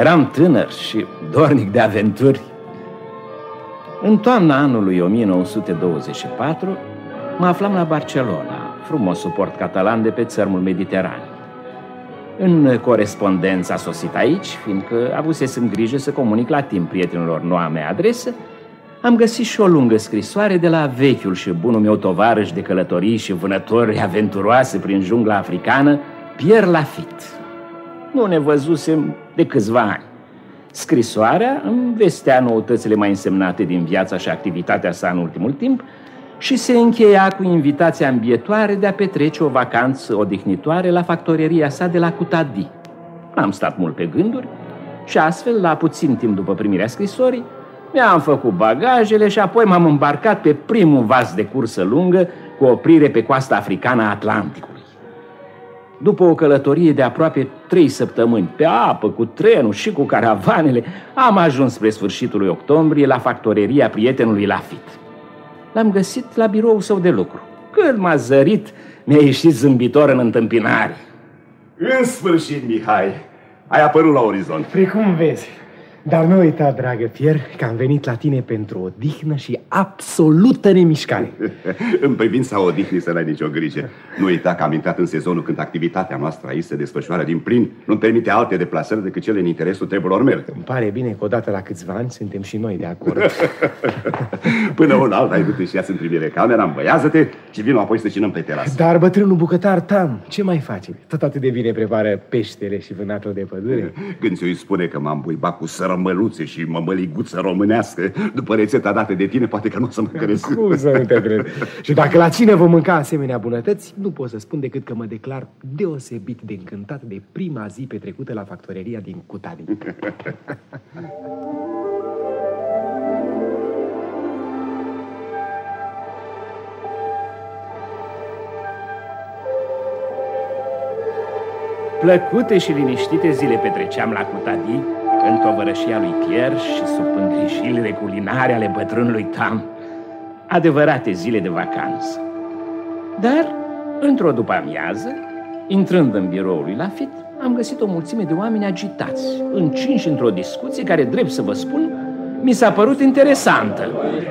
Eram tânăr și dornic de aventuri. În toamna anului 1924 mă aflam la Barcelona, frumosul port catalan de pe țărmul Mediteran. În corespondență a sosit aici, fiindcă avusesem grijă să comunic la timp prietenilor noua mea adresă, am găsit și o lungă scrisoare de la vechiul și bunul meu tovarăș de călătorii și vânători aventuroase prin jungla africană, Pierre Lafitte. Nu ne văzusem de câțiva ani. Scrisoarea îmi vestea noutățile mai însemnate din viața și activitatea sa în ultimul timp și se încheia cu invitația ambietoare de a petrece o vacanță odihnitoare la factoreria sa de la Cutadi. Am stat mult pe gânduri și astfel, la puțin timp după primirea scrisorii, mi-am făcut bagajele și apoi m-am îmbarcat pe primul vas de cursă lungă cu oprire pe coasta africană a Atlanticului. După o călătorie de aproape 3 săptămâni pe apă, cu trenul și cu caravanele, am ajuns spre sfârșitul lui octombrie la factoreria prietenului Lafitte. L-am găsit la biroul său de lucru. Când m-a zărit, mi-a ieșit zâmbitor în întâmpinare. În sfârșit, Mihai, ai apărut la orizont. Precum vezi. Dar nu uita, dragă Pierre, că am venit la tine pentru odihnă și absolută nemișcare. În privința odihnii să n-ai nicio grijă. Nu uita că am intrat în sezonul când activitatea noastră aici se desfășoară din plin. Nu-mi permite alte deplasări decât cele în interesul treburilor mele. Îmi pare bine că odată la câțiva ani suntem și noi de acord. Până un alt, ai du-te și ia-ți în primire camera, îmbăiază-te și vino apoi să cinăm pe terasă. Dar bătrânul bucătar Tam, ce mai face? Tot atât de bine prepară peștele și vânatul de pădure. Când ți-o spune că m-am buibat cu sărămăluțe și mămăliguță românească, după rețeta dată de tine, poate că nu o să mă crezi. Cum să nu te cred? Și dacă la cine vom mânca asemenea bunătăți, nu pot să spun decât că mă declar deosebit de încântat de prima zi petrecută la factoreria din Cutadi. Plăcute și liniștite zile petreceam la Cutadi, în tovărășia lui Pierre și sub îngrijirile culinare ale bătrânului Tam. Adevărate zile de vacanță. Dar, într-o după-amiază, intrând în biroul lui Lafitte, am găsit o mulțime de oameni agitați, încinși într-o discuție care, drept să vă spun, mi s-a părut interesantă.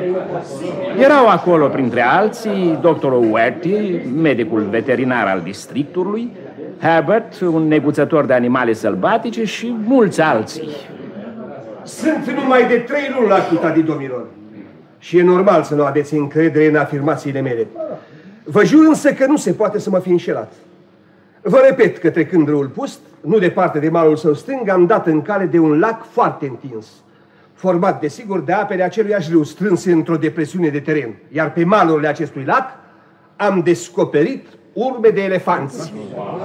Erau acolo, printre alții, doctorul Werty, medicul veterinar al districtului, Herbert, un neguțător de animale sălbatice și mulți alții. Sunt numai de 3 luni la Cutadi, domnilor. Și e normal să nu aveți încredere în afirmațiile mele. Vă jur însă că nu se poate să mă fi înșelat. Vă repet că trecând râul Pust, nu departe de malul său stâng, am dat în cale de un lac foarte întins, format desigur de apele aceluiași râu strânse într-o depresiune de teren. Iar pe malurile acestui lac am descoperit urme de elefanți.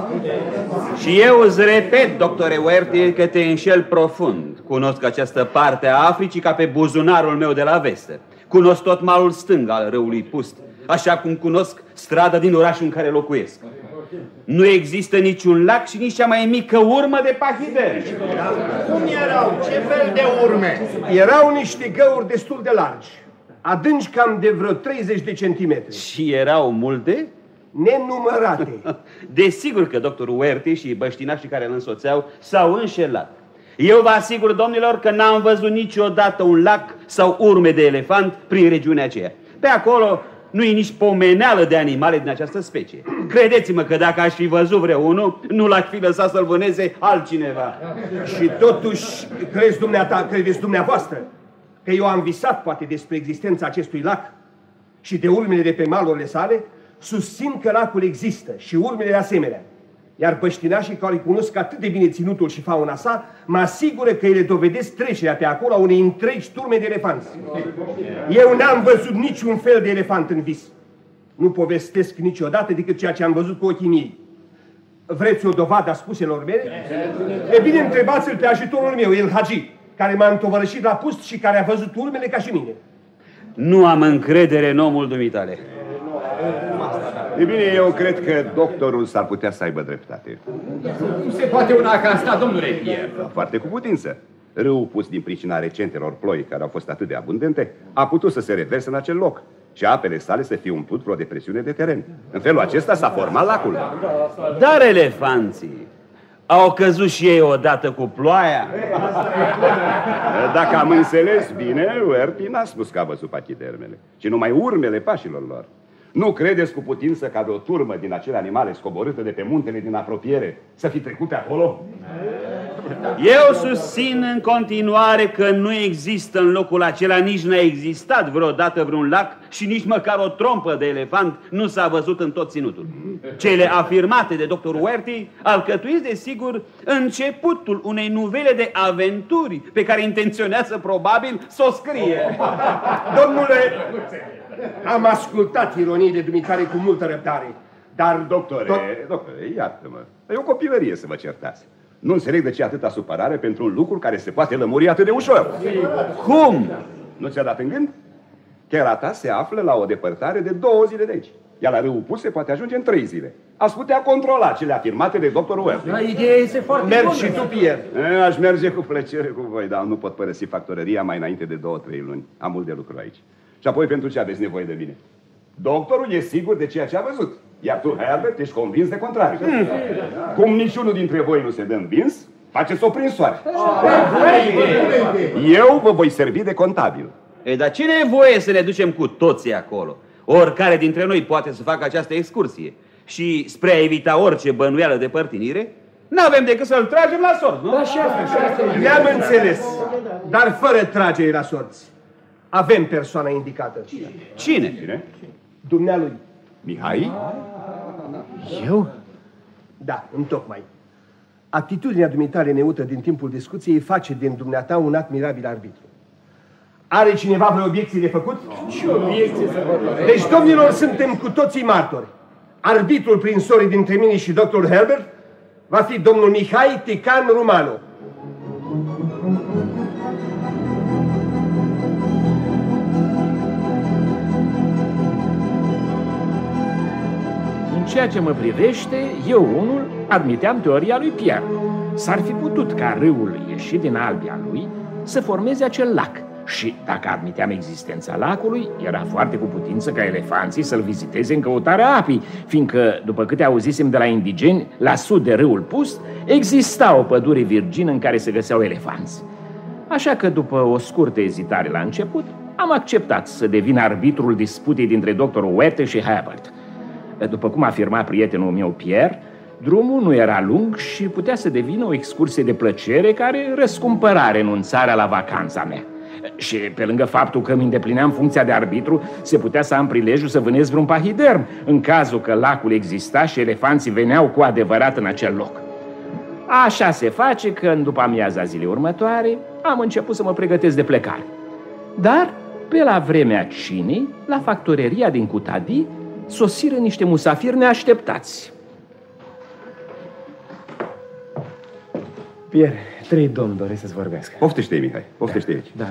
Și eu îți repet, doctore Werty, că te înșel profund. Cunosc această parte a Africii ca pe buzunarul meu de la veste. Cunosc tot malul stâng al râului Pust, așa cum cunosc strada din orașul în care locuiesc. Nu există niciun lac și nici cea mai mică urmă de pahideri. Cum erau? Ce fel de urme? Erau niște găuri destul de largi, adânci cam de vreo 30 de centimetri. Și erau multe? Nenumărate. Desigur că doctorul Werty și băștinașii care îl însoțeau s-au înșelat. Eu vă asigur, domnilor, că n-am văzut niciodată un lac sau urme de elefant prin regiunea aceea. Pe acolo nu e nici pomeneală de animale din această specie. Credeți-mă că dacă aș fi văzut vreunul, nu l-aș fi lăsat să-l vâneze altcineva. Și totuși, credeți dumneavoastră că eu am visat poate despre existența acestui lac și de urmele de pe malurile sale? Susțin că lacul există și urmele de asemenea. Iar băștinașii care îi cunosc atât de bine ținutul și fauna sa, mă asigură că ele dovedesc trecerea pe acolo a unei întregi turme de elefanți. Eu n-am văzut niciun fel de elefant în vis. Nu povestesc niciodată decât ceea ce am văzut cu ochii mei. Vreți o dovadă a spuselor mele? E bine, întrebați-l pe ajutorul meu, El Hagi, care m-a întovărășit la Pust și care a văzut urmele ca și mine. Nu am încredere în omul dumitale. E bine, eu cred că doctorul s-ar putea să aibă dreptate. Nu se poate una ca asta, domnule Pierre. Foarte cu putință. Râul Pust, din pricina recentelor ploi care au fost atât de abundente, a putut să se reverse în acel loc și apele sale să fie umplut vreo depresiune de teren. În felul acesta s-a format lacul. Dar elefanții, Au căzut și ei odată cu ploaia? Dacă am înțeles bine, Uerti n-a spus că a văzut pachidermele, ci numai urmele pașilor lor. Nu credeți cu putință ca de o turmă din acele animale scoborâte de pe muntele din apropiere să fi trecut pe acolo? Eu susțin în continuare că nu există în locul acela, nici n-a existat vreodată vreun lac și nici măcar o trompă de elefant nu s-a văzut în tot ținutul. Cele afirmate de dr. Uerti alcătuiesc, desigur, începutul unei nuvele de aventuri pe care intenționează probabil să o scrie. Domnule, am ascultat ironiile dumitare cu multă răbdare, dar... Doctore, iartă-mă, e o copilărie să vă certați. Nu înțeleg de ce atâta supărare pentru un lucru care se poate lămuri atât de ușor. Cum? Nu ți-a dat în gând? Chera ta se află la o depărtare de 2 zile de aici, iar la Râul Pus se poate ajunge în 3 zile. Ați putea controla cele afirmate de dr. Uerti. Da, ideea este foarte bună. Mergi și tu, Pierre. Aș merge cu plăcere cu voi, dar nu pot părăsi factorăria mai înainte de 2-3 luni. Am mult de lucru aici. Și apoi pentru ce aveți nevoie de mine? Doctorul e sigur de ceea ce a văzut, iar tu, Herbert, ești convins de contrariu. Cum niciunul dintre voi nu se dă învins, faceți o prinsoare. Eu vă voi servi de contabil. Ei, dar cine e voie să ne ducem cu toții acolo? Oricare dintre noi poate să facă această excursie. Și spre a evita orice bănuială de părtinire, n-avem decât să-l tragem la sorți, nu? Ne-am înțeles, dar fără tragere la sorți. Avem persoana indicată. Cine? Dumnealui. Mihai? Eu? Da, întocmai. Atitudinea dumitale neutră din timpul discuției face din dumneata un admirabil arbitru. Are cineva vreo obiecție de făcut? Ce obiecție să vă doresc? Deci, domnilor, suntem cu toții martori. Arbitrul prinsorii dintre mine și dr. Herbert va fi domnul Mihai Tican Rumanu. În ceea ce mă privește, eu unul admiteam teoria lui Pierre. S-ar fi putut ca râul ieșit din albia lui să formeze acel lac. Și dacă admiteam existența lacului, era foarte cu putință ca elefanții să-l viziteze în căutarea apii, fiindcă, după câte auzisem de la indigeni, la sud de Râul Pus, exista o pădure virgină în care se găseau elefanți. Așa că, după o scurtă ezitare la început, am acceptat să devin arbitrul disputei dintre dr. Uerti și Herbert. După cum afirma prietenul meu Pierre, drumul nu era lung și putea să devină o excursie de plăcere care răscumpăra renunțarea la vacanța mea. Și pe lângă faptul că îmi îndeplineam funcția de arbitru, se putea să am prilejul să vânez vreun pahiderm, în cazul că lacul exista și elefanții veneau cu adevărat în acel loc. Așa se face că în după amiaza zilei următoare am început să mă pregătesc de plecare. Dar, pe la vremea cinei, la factoreria din Cutadi, sosiră niște musafiri neașteptați. Pierre, 3 domni doresc să-ți vorbească. Poftește-i, Mihai, poftește aici. Da.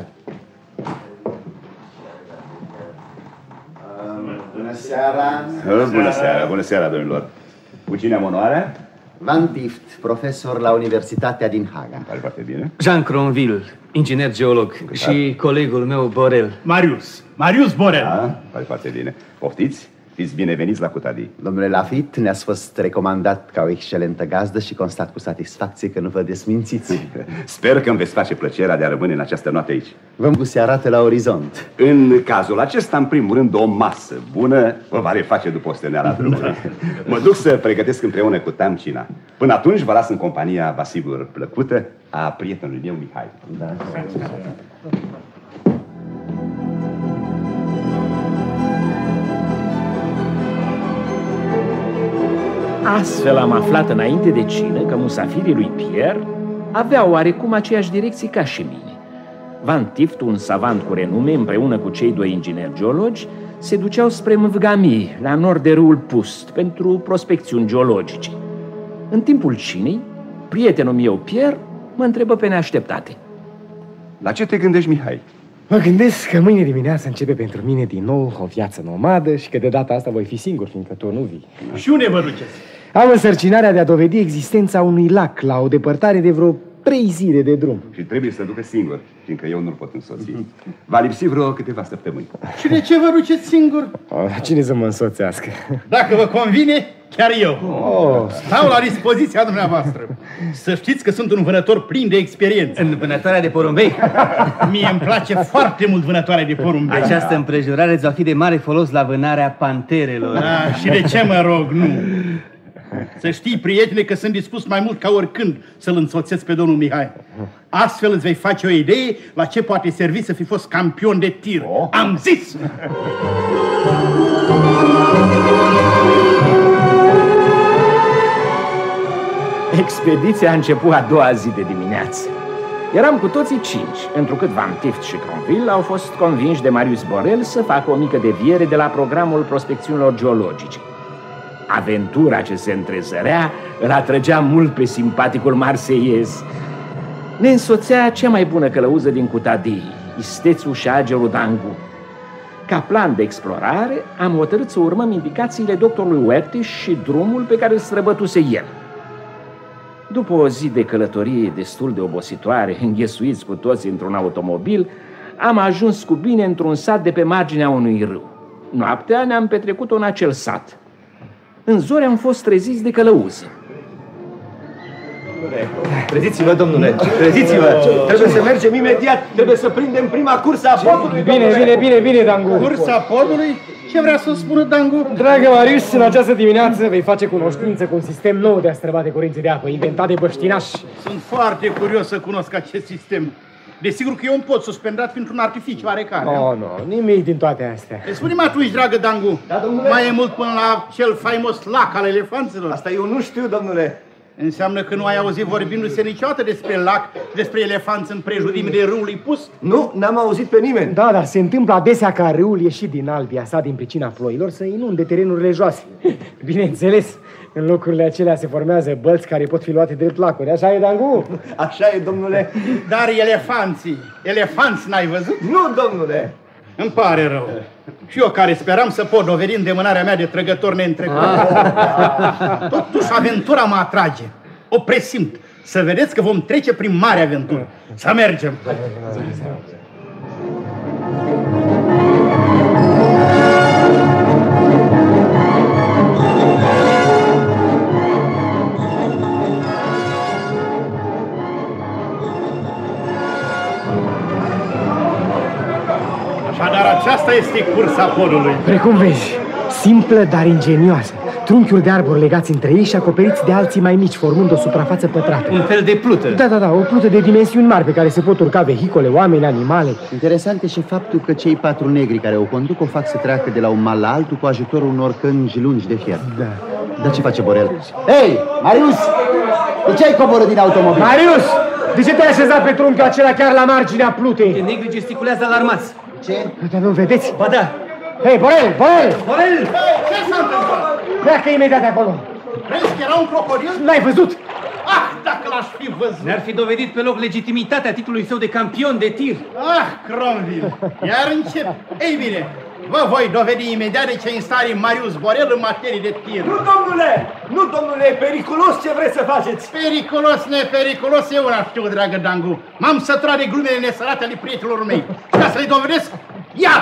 Bună seara! Bună seara, domnilor. Cu cine am onoarea? Van Tift, profesor la Universitatea din Haga. Pare foarte bine. Jean Cronville, inginer geolog. Și colegul meu, Borel. Marius Borel. Da, pare foarte bine. Poftiți? Fiți bineveniți la Cutadi. Domnule Lafitte, ne-ați fost recomandat ca o excelentă gazdă și constat cu satisfacție că nu vă desmințiți. Sper că îmi veți face plăcerea de a rămâne în această noapte aici. Vă se arată la orizont. În cazul acesta, în primul rând, o masă bună vă va reface după osteneala drumului. Mă duc să pregătesc împreună cu Tamcina. Până atunci vă las în compania, vă asigur, plăcută a prietenului meu, Mihai. Da. Astfel am aflat înainte de cină că musafirii lui Pierre aveau oarecum aceeași direcție ca și mine. Van Tift, un savant cu renume, împreună cu cei 2 ingineri geologi, se duceau spre Mvgami, la nord de Râul Pust, pentru prospecțiuni geologice. În timpul cinei, prietenul meu, Pierre, mă întrebă pe neașteptate. La ce te gândești, Mihai? Mă gândesc că mâine dimineață începe pentru mine din nou o viață nomadă și că de data asta voi fi singur, fiindcă tu nu vii. Și unde vă duceți? Am însărcinarea de a dovedi existența unui lac la o depărtare de vreo 3 zile de drum. Și trebuie să ducă singur, fiindcă eu nu-l pot însoți. Va lipsi vreo câteva săptămâni. Și de ce vă duceți singur? Cine să mă însoțească? Dacă vă convine, chiar eu. Stau la dispoziția dumneavoastră. Să știți că sunt un vânător plin de experiență. În vânătoarea de porumbei? Mie îmi place foarte mult vânătoarea de porumbei. Această împrejurare îți va fi de mare folos la vânarea panterelor. Și de ce mă rog, nu? Să știi, prietene, că sunt dispus mai mult ca oricând să-l însoțesc pe domnul Mihai. Astfel îți vei face o idee la ce poate servi să fi fost campion de tir. Am zis! Expediția a început a doua zi de dimineață. Eram cu toții 5, întrucât Van Tift și Cronville au fost convinși de Marius Borel să facă o mică deviere de la programul prospecțiunilor geologice. Aventura ce se întrezărea îl atrăgea mult pe simpaticul marseiez. Ne însoțea cea mai bună călăuză din Cutadii, istețul și agerul Dangu. Ca plan de explorare, am hotărât să urmăm indicațiile doctorului Huertis și drumul pe care îl străbătuse el. După o zi de călătorie destul de obositoare, înghesuiți cu toții într-un automobil, am ajuns cu bine într-un sat de pe marginea unui râu. Noaptea ne-am petrecut-o în acel sat. În zori am fost treziți de călăuză. Treziți-vă, domnule, treziți-vă! Trebuie să mergem imediat, trebuie să prindem prima cursă a podului. Bine, Dangu. Cursa podului? Ce vrea să spună Dangu? Dragă Marius, în această dimineață vei face cunoștință cu un sistem nou de a străbate curenții de apă, inventat de băștinași. Sunt foarte curios să cunosc acest sistem. Desigur că e un pod suspendat printr-un artificiu oarecare. Nu, nimic din toate astea. Spune-mi atunci, dragă Dangu, mai e mult până la cel faimos lac al elefanților? Asta eu nu știu, domnule. Înseamnă că nu ai auzit vorbindu-se niciodată despre lac, despre elefanți în prejurimile râului Pus? Nu, n-am auzit pe nimeni. Da, se întâmplă adesea ca râul ieșit din albia sa din pricina ploilor să inunde terenurile joase. Bineînțeles, în locurile acelea se formează bălți care pot fi luate drept lacuri. Așa e, Dangu? Așa e, domnule. Dar elefanți n-ai văzut? Nu, domnule. Îmi pare rău. Și eu care speram să pot dovedi îndemânarea mea de trăgător neîntrecut. Totuși aventura mă atrage. O presimt. Să vedeți că vom trece prin mare aventură. Să mergem. Așadar, aceasta este cursa podului. Precum vezi, simplă, dar ingenioasă. Trunchiuri de arbori legați între ei și acoperiți de alții mai mici, formând o suprafață pătrată. Un fel de plută. Da, o plută de dimensiuni mari pe care se pot urca vehicole, oameni, animale. Interesant e și faptul că cei 4 negri care o conduc o fac să treacă de la un mal la altul cu ajutorul unor cângi lungi de fier. Da. Dar ce face Borel? Hei, Marius! De ce ai coborât din automobil? Marius! De ce te-ai așezat pe trunchiul acela chiar la marginea plutei? Negri gesticulează alarmați. Ce? Dar nu vedeți? Ba da. Hei, Borel! Borel! Ce s-a întâmplat? Pleacă imediat de acolo. Crezi că era un crocodil? L-ai văzut? Ah, dacă l-aș fi văzut! Ne-ar fi dovedit pe loc legitimitatea titlului său de campion de tir. Ah, Cronville! Iar încep. Ei bine, vă voi dovedi imediat de ce în stare Marius Borel în materie de tir. Nu, domnule, e periculos ce vreți să faceți. Periculos, nepericulos, eu n-aș știu, dragă Dangu. M-am săturat de glumele nesărate ale prietenilor mei. Ca să le dovedesc, ia!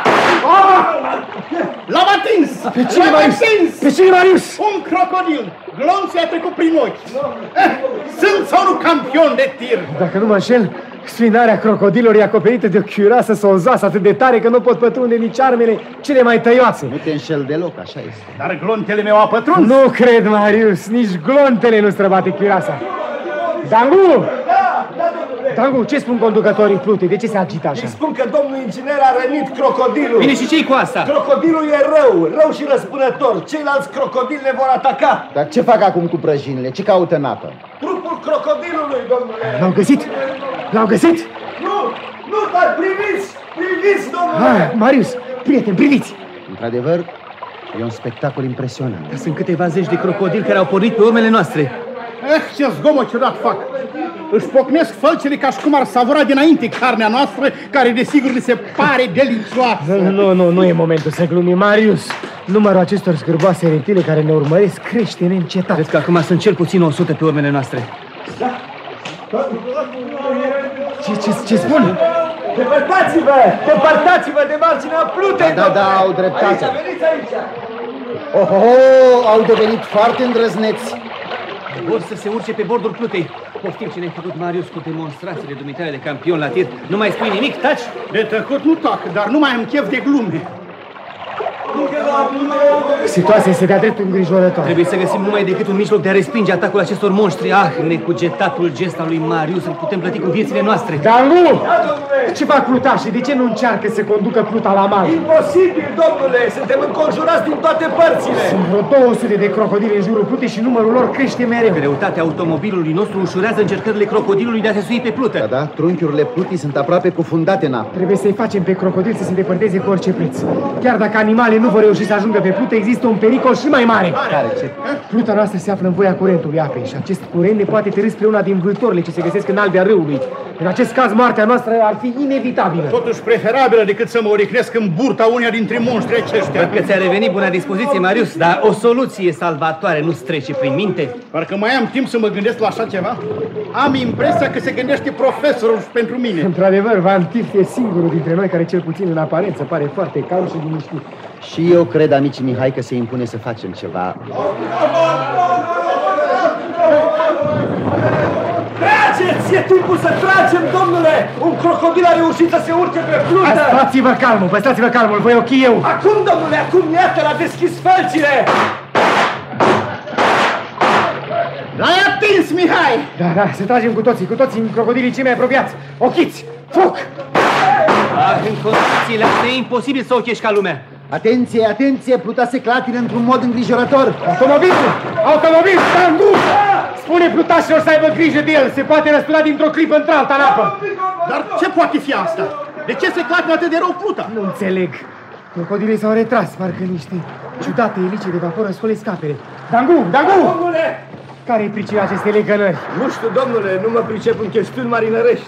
L-am atins! Pe cine, Marius? Un crocodil! Glonțul i-a trecut prin ochi. Sunt sau nu campion de tir? Dacă nu mă înșel, spinarea crocodilor e acoperită de o chiureasă solzoasă atât de tare că nu pot pătrunde nici armele cele mai tăioase. Nu te înșel deloc, așa este. Dar glontele meu au pătruns. Nu cred, Marius, nici glontele nu străbate chiureasa. Dangu! Dangu, ce spun conducătorii plutei? De ce se agită așa? Îi spun că domnul inginer a rănit crocodilul. Bine, și ce-i cu asta? Crocodilul e rău și răspânător. Ceilalți crocodili ne vor ataca. Dar ce fac acum cu prăjinile? Ce caută în apă? Trupul crocodilului, domnule. L-au găsit? L-au găsit? Nu, dar priviți, domnule. Marius, prieteni, priviți. Într-adevăr, e un spectacol impresionant. Sunt câteva zeci de crocodili care au pornit pe urmele noastre. Ce zgomot ciudat fac! Își pocnesc fălcele ca și cum ar savura dinainte carnea noastră, care desigur li se pare delicioasă. Nu e momentul să glumim, Marius. Numărul acestor scârboase reptile care ne urmăresc crește neîncetat. Cred că acum sunt cel puțin 100 pe urmele noastre. Ce spun? Depărtați-vă! Depărtați-vă de marginea plutei! Da, au dreptate. Aici, veniți aici! Au devenit foarte îndrăzneți. Vor să se urce pe bordul plutei. Poftim ce ne-ai făcut, Marius, cu demonstrațiile dumitale de campion la tir. Nu mai spui nimic, taci? De tăcut nu tac, dar nu mai am chef de glume. Situația este de-a dreptul îngrijorătoare. Trebuie să găsim numai decât un mijloc de a respinge atacul acestor monștri. Necugetatul gest al lui Marius îl putem plăti cu viețile noastre. Dar nu! Ce fac plutașii? De ce nu încearcă să conducă pluta la mal? Imposibil, domnule! Suntem înconjurați din toate părțile! Sunt vreo 200 de crocodili în jurul plutei și numărul lor crește mereu. Greutatea automobilului nostru ușurează încercările crocodilului de a se sui pe plută. Da, trunchiurile plutii sunt aproape cufundate în apă. Trebuie să-i facem pe crocodil să se depărteze cu orice preț. Chiar dacă animalele nu vor reuși să ajungă pe plută, există un pericol și mai mare. Care? Ce? Pluta noastră se află în voia curentului apei și acest curent ne poate târî spre una din vâltorile ce se găsesc în albia râului. În acest caz, moartea noastră ar fi inevitabilă. Totuși preferabilă decât să mă oricnesc în burta uneia dintre monștri aceștia. Văd că ți-a revenit bună dispoziție, Marius, dar o soluție salvatoare nu-ți trece prin minte? Parcă mai am timp să mă gândesc la așa ceva. Am impresia că se gândește profesorul pentru mine. Într-adevăr, Van Tilt e singurul dintre noi care, cel puțin în aparență, pare foarte calm și liniștit. Și eu cred, amici Mihai, că se impune să facem ceva. Trageți! E timpul să tragem, domnule! Un crocodil a reușit să se urce pe plută! Păstrați-vă calmul, voi ochi eu! Acum, domnule, acum iată, l-a deschis felțile! L-ai atins, Mihai! Da, să tragem cu toții în crocodilii cei mai apropiați! Ochiți! Foc! În condițiile astea e imposibil să ochești ca lumea. Atenție, pluta se clatină într-un mod îngrijorător. Automobil, Dangu! Spune plutașilor să aibă grijă de el, se poate răstuna dintr-o clipă într-alta în apă. Dar ce poate fi asta? De ce se clatină atât de rău pluta? Nu înțeleg. Crocodilii s-au retras, parcă niște ciudate elice de vapor răscole scapele. Dangu! Domnule! Care-i pricina acestei legănări? Nu știu, domnule, nu mă pricep în chestiuni marinărești.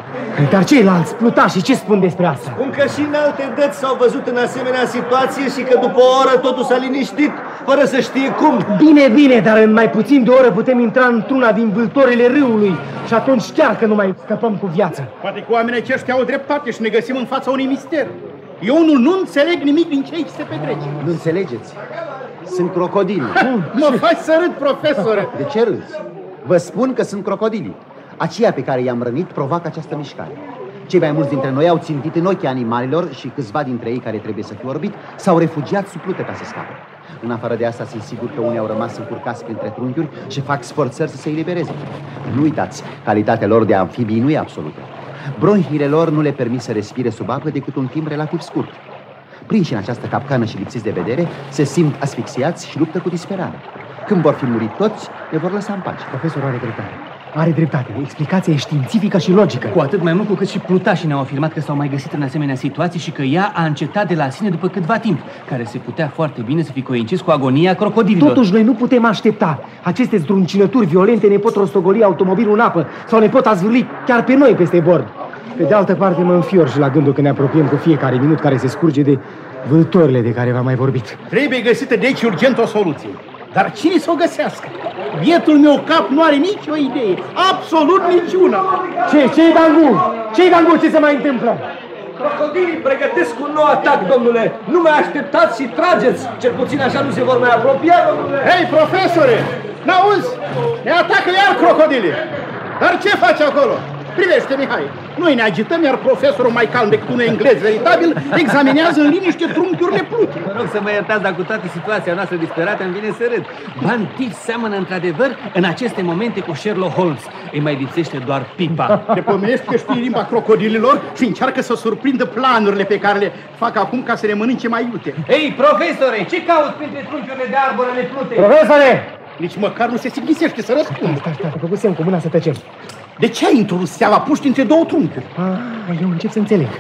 Dar ceilalți plutașii ce spun despre asta? Spun că și în alte dăți s-au văzut în asemenea situație și că după o oră totul s-a liniștit, fără să știe cum. Bine, dar în mai puțin de o oră putem intra într-una din vâltorile râului și atunci chiar că nu mai scăpăm cu viața. Poate că oamenii aceștia au dreptate și ne găsim în fața unui mister. Eu nu înțeleg nimic din ce aici se petrece. Nu înțelegeți? Sunt crocodili. Mă faci să râd, profesore. De ce râzi? Vă spun că sunt crocodili. Aceia pe care i-am rănit provoacă această mișcare. Cei mai mulți dintre noi au țintit în ochii animalelor și câțiva dintre ei care trebuie să fie orbit s-au refugiat sub plută ca să scape. În afară de asta, sunt sigur că unii au rămas încurcați printre trunchiuri și fac sforțări să se elibereze. Nu uitați, calitatea lor de amfibii nu e absolută. Bronhiile lor nu le permit să respire sub apă decât un timp relativ scurt. Prinși în această capcană și lipsiți de vedere, se simt asfixiați și luptă cu disperare. Când vor fi murit toți, le vor lăsa în pace. Profesorul are dreptate. Explicația e științifică și logică. Cu atât mai mult cu cât și plutașii ne-au afirmat că s-au mai găsit în asemenea situații și că ea a încetat de la sine după câtva timp, care se putea foarte bine să fi coincis cu agonia crocodililor. Totuși, noi nu putem aștepta. Aceste zdruncinături violente ne pot rostogoli automobilul în apă sau ne pot azvârli chiar pe noi peste bord. Pe de altă parte, mă înfior și la gândul că ne apropiem cu fiecare minut care se scurge de vâltorile de care v-am mai vorbit. Trebuie găsită deci urgent o soluție. Dar cine să o găsească? Bietul meu cap nu are nicio idee. Absolut niciuna. Ce-i Dangu? Ce se mai întâmplă? Crocodilii pregătesc un nou atac, domnule. Nu mai așteptați și trageți. Cel puțin așa nu se vor mai apropia, domnule. Hei, profesore! N-auzi? Ne atacă iar crocodilii. Dar ce faci acolo? Privește, Mihai, noi ne agităm, iar profesorul, mai calm decât un englez veritabil, examinează în liniște trunchiurile plutei. Mă rog să mă iertați, dar cu toată situația noastră disperată îmi vine să râd. Van Tilt seamănă într-adevăr în aceste momente cu Sherlock Holmes. Îi mai lipsește doar pipa. Te pomenești că știi limba crocodililor și încearcă să surprindă planurile pe care le fac acum ca să le mănânce mai iute. Ei, profesore, ce cauți printre trunchiurile de arbore ale plutei? Profesore! Nici măcar nu se sighisește să răspundă. Stai, făcut semn cu mâna să tăcem. De ce ai introdus seama puști între două trunchiuri? Eu încep să înțeleg.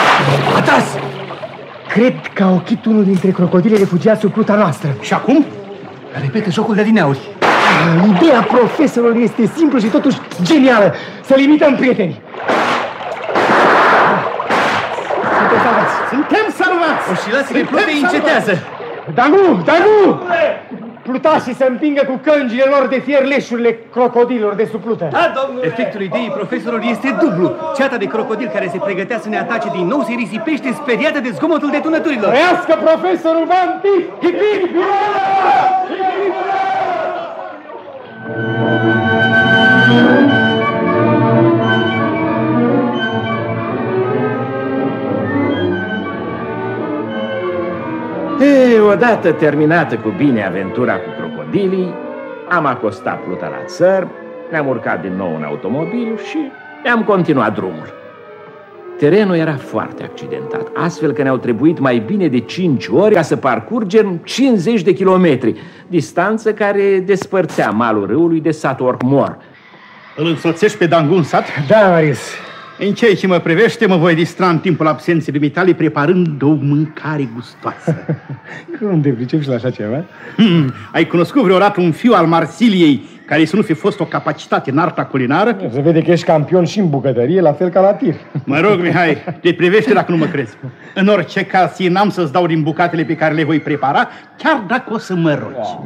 Atras! Cred că a ochit unul dintre crocodile refugiați sub pluta noastră. Și acum? Repetă jocul de adineauri. Ideea profesorului este simplă și totuși genială. Să-l imităm, prieteni. Suntem salvați! Oscilațiile plutei încetează. Dangu! Plutașii să împingă cu căngile lor de fier leșurile crocodililor de sub plută. Da, domnule! Efectul ideii profesorului este dublu. Ceata de crocodil care se pregătea să ne atace din nou se risipește speriată de zgomotul detunăturilor. Trăiască profesorul Vanti! Odată terminată cu bine aventura cu crocodilii, am acostat pluta la țărm, ne-am urcat din nou în automobil și ne-am continuat drumul. Terenul era foarte accidentat, astfel că ne-au trebuit mai bine de 5 ore ca să parcurgem 50 de kilometri, distanță care despărțea malul râului de satul Orcmor. Îl însoțești pe Dangu în sat? Da, Marius. În ceea ce mă privește, mă voi distra în timpul absenței dumitale preparând o mâncare gustoasă. Cum te pricepi la așa ceva? Ai cunoscut vreodată un fiu al Marsiliei care să nu fi fost o capacitate în arta culinară? Se vede că ești campion și în bucătărie, la fel ca la tir. Mă rog, Mihai, te privește dacă nu mă crezi. În orice caz, n-am să-ți dau din bucatele pe care le voi prepara, chiar dacă o să mă rogi.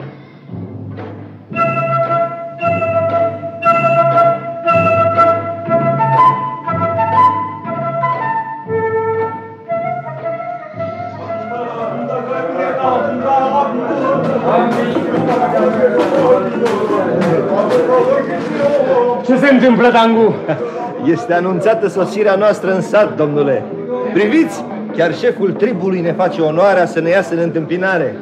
Ce se întâmplă, Dangu? Este anunțată sosirea noastră în sat, domnule. Priviți, chiar șeful tribului ne face onoarea să ne iasă în întâmpinare.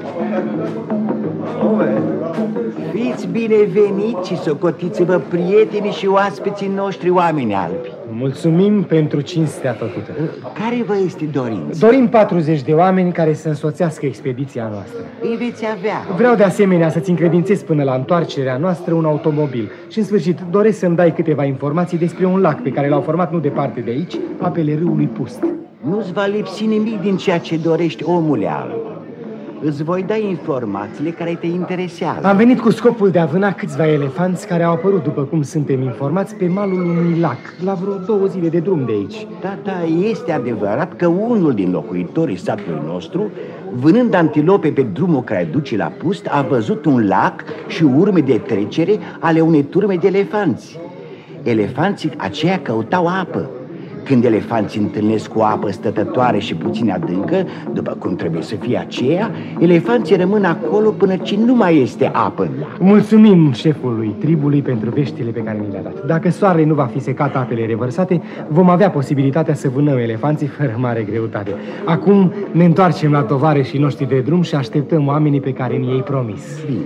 Fiți bineveniți și socotiți-vă prietenii și oaspeții noștri, oameni albi. Mulțumim pentru cinstea făcută. Care vă este dorință? Dorim 40 de oameni care să însoțească expediția noastră. Îi veți avea. Vreau de asemenea să-ți încredințez până la întoarcerea noastră un automobil. Și în sfârșit doresc să-mi dai câteva informații despre un lac pe care l-au format nu departe de aici, apele râului Pust. Nu-ți va lipsi nimic din ceea ce dorești, omule alb. Îți voi da informațiile care te interesează. Am venit cu scopul de a vâna câțiva elefanți care au apărut, după cum suntem informați, pe malul unui lac, la vreo 2 zile de drum de aici. Da, este adevărat că unul din locuitorii satului nostru, vânând antilope pe drumul care duce la Pust, a văzut un lac și urme de trecere ale unei turme de elefanți. Elefanții aceia căutau apă. Când elefanții întâlnesc o apă stătătoare și puțin adâncă, după cum trebuie să fie aceea, elefanții rămân acolo până ce nu mai este apă în lac. Mulțumim șefului tribului pentru veștile pe care mi le-a dat. Dacă soarele nu va fi secat apele revărsate, vom avea posibilitatea să vânăm elefanții fără mare greutate. Acum ne întoarcem la tovarășii noștri de drum și așteptăm oamenii pe care ni-i promis. Bine.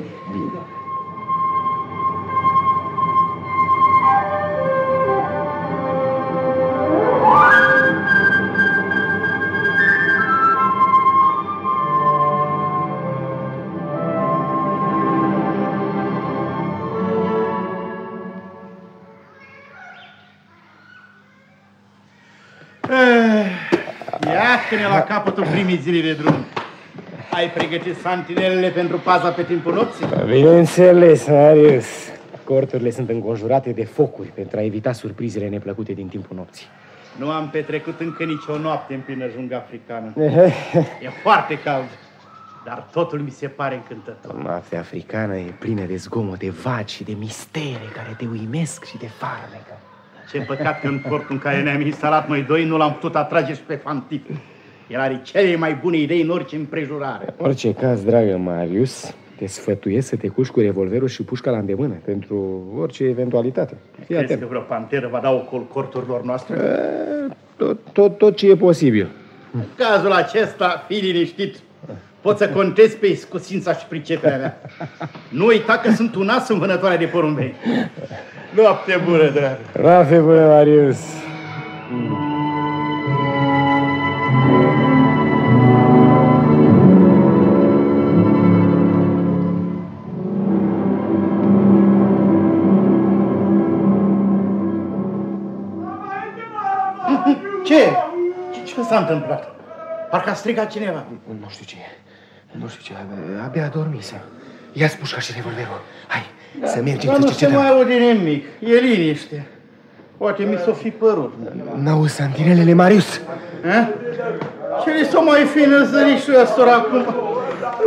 Iată-ne la capătul primii zile de drum. Ai pregătit santinelele pentru paza pe timpul nopții? Bineînțeles, Marius. Corturile sunt înconjurate de focuri pentru a evita surprizele neplăcute din timpul nopții. Nu am petrecut încă nicio noapte în plină jungă africană. E foarte cald, dar totul mi se pare încântător. Noaptea africană e plină de zgomote vagi și de mistere care te uimesc și te farmecă. Ce păcat că în portul în care ne-am instalat noi doi nu l-am putut atrage și pe Fantip. El are cele mai bune idei în orice împrejurare. În orice caz, dragă Marius, te sfătuiesc să te culci cu revolverul și pușca la îndemână pentru orice eventualitate. Crezi că vreo panteră va da ocol corturilor noastre? Tot ce e posibil. În cazul acesta, fii liniștit. Poți să contezi pe iscusința și priceperea mea. Nu uita că sunt un as în vânătoarea de porumbei. Noapte bună, dragă. Noapte bună, Marius. Ce s-a întâmplat? Parcă a strigat cineva. Nu știu ce. Abia dormise. Ia-ți pușca și revolverul. Hai, să mergem să cercetăm. Nu se mai aude nimic. E liniște. Poate mi s-o fi părut. N-auzi santinelele, Marius? Ce li s-o mai fi năzărit și ăstora acum?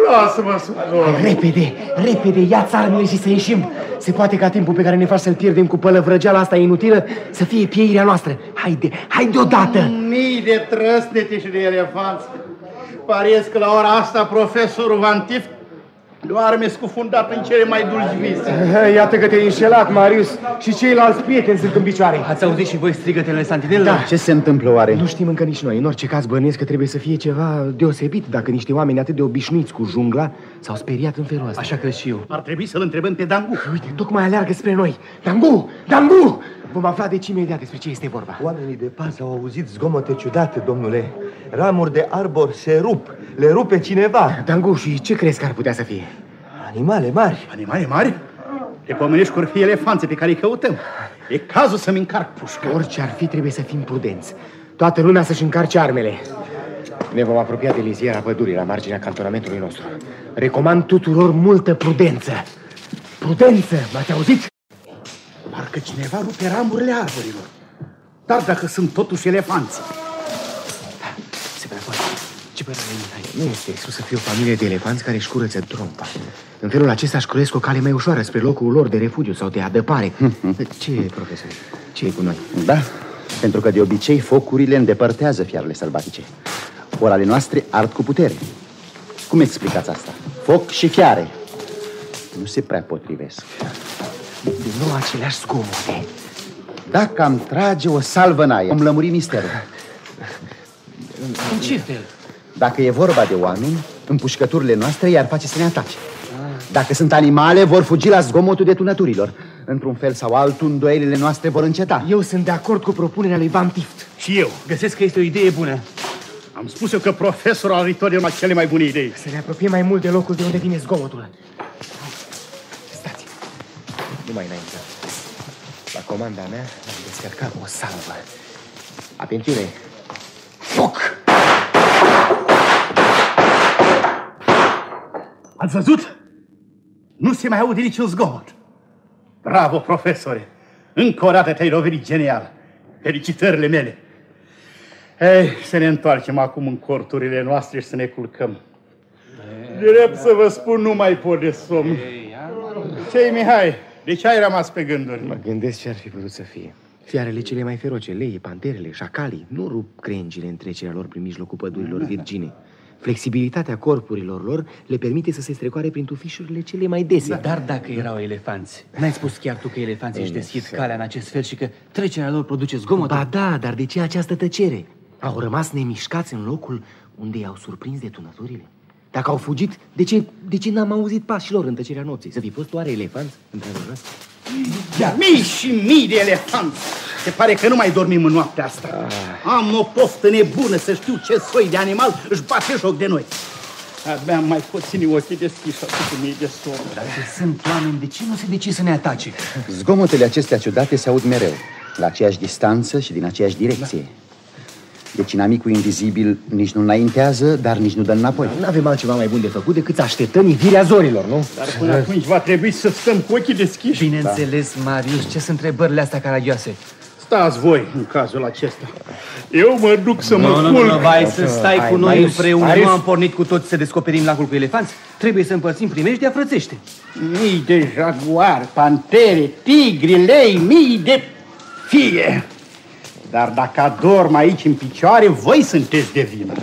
Lasă-mă să dorm. Repede, repede, ia-ți armele și să ieșim. Se poate ca timpul pe care ne faci să-l pierdem cu pălăvrăgeala asta inutilă să fie pieirea noastră. Haide, haide odată! Mii de trăsnete și de elefanți. Pariez că la ora asta profesorul Van Tift doarme scufundat în cele mai dulci vise. Iată că te-ai înșelat, Marius, și ceilalți prieteni sunt în picioare. Ați auzit și voi strigătele santinelelor? Da. Ce se întâmplă oare? Nu știm încă nici noi. În orice caz bănuiesc că trebuie să fie ceva deosebit dacă niște oameni atât de obișnuiți cu jungla s-au speriat în felul ăsta. Așa cred și eu. Ar trebui să-l întrebăm pe Dangu. Uite, tocmai aleargă spre noi. Dangu! Dangu! Vom afla deci imediat despre ce este vorba. Oamenii de pază au auzit zgomote ciudate, domnule. Ramuri de arbor se rup. Le rupe cineva. Dangu, și ce crezi că ar putea să fie? Animale mari. Animale mari? Te pomenești că or fi elefanțe pe care îi căutăm. E cazul să-mi încarc pușca. Orice ar fi, trebuie să fim prudenți. Toată lumea să-și încarce armele. Ne vom apropia de liziera pădurii la marginea cantonamentului nostru. Recomand tuturor multă prudență. Prudență, m-ați auzit? Parcă cineva rupe ramurile arborilor. Dar dacă sunt totuși elefanți. Da, se prea poate. Ce părere ai? Nu este exclus să fie o familie de elefanți care își curăță trompa. În felul acesta își croiesc o cale mai ușoară spre locul lor de refugiu sau de adăpare. Ce, profesor? Ce e cu noi? Da, pentru că de obicei focurile îndepărtează fiarele sălbatice. Ori ale noastre ard cu putere. Cum explicați asta? Foc și fiare nu se prea potrivesc. Din nou aceleași zgomote. Dacă am trage o salvă în aer, am lămuri misterul. În ce fel? Dacă e vorba de oameni, împușcăturile noastre i-ar face să ne atace. Dacă sunt animale, vor fugi la zgomotul detunăturilor. Într-un fel sau altul, îndoielile noastre vor înceta. Eu sunt de acord cu propunerea lui Van Tift. Și eu. Găsesc că este o idee bună. Am spus eu că profesorul are totdeauna cele mai bune idei. Să ne apropiem mai mult de locul de unde vine zgomotul. Stați. Nu mai înainte. La comanda mea am descărcat o salvă. Atențiune! Foc! Ați văzut? Nu se mai aude niciun zgomot. Bravo, profesore! Încă o dată te-ai lovit genial. Felicitările mele. Ei, să ne întoarcem acum în corturile noastre și să ne culcăm. Drept să vă spun, nu mai pot de somn. Ce-i, Mihai? De ce ai rămas pe gânduri? Mă gândesc ce ar fi putut să fie. Fiarele cele mai feroce, leii, panterele, șacalii, nu rup crengile în trecerea lor prin mijlocul pădurilor virgine. Flexibilitatea corpurilor lor le permite să se strecoare prin tufișurile cele mai dese. Dar dacă erau elefanți, n-ai spus chiar tu că elefanții își deschid calea în acest fel și că trecerea lor produce zgomot? Ba da, dar de ce această tăcere? Au rămas nemișcați în locul unde i-au surprins detunăturile? Dacă au fugit, de ce n-am auzit pașii lor în tăcerea nopții? Să fi fost oare elefanți într-adevăr? Mii și mii de elefanți! Se pare că nu mai dormim în noaptea asta. Am o poftă nebună să știu ce soi de animal își bate joc de noi. Abia am mai puțini ochii deschiși atât mii de somn. Dacă sunt oameni, de ce nu se decide să ne atace? Zgomotele acestea ciudate se aud mereu, la aceeași distanță și din aceeași direcție. Deci inamicul invizibil nici nu înaintează, dar nici nu dă înapoi. Nu avem altceva mai bun de făcut decât să așteptăm ivirea zorilor, nu? Dar până atunci va trebui să stăm cu ochii deschiși. Bineînțeles, Marius, ce sunt întrebările astea caragioase? Stați voi în cazul acesta. Eu mă duc să mă culc. Nu, vai să stai cu noi împreună. Nu am pornit cu toți să descoperim lacul cu elefanți. Trebuie să împărțim primejdea frățește. Mii de jaguari, pantere, tigri, lei, mii de fie. Dar dacă adorm aici în picioare, voi sunteți de vină.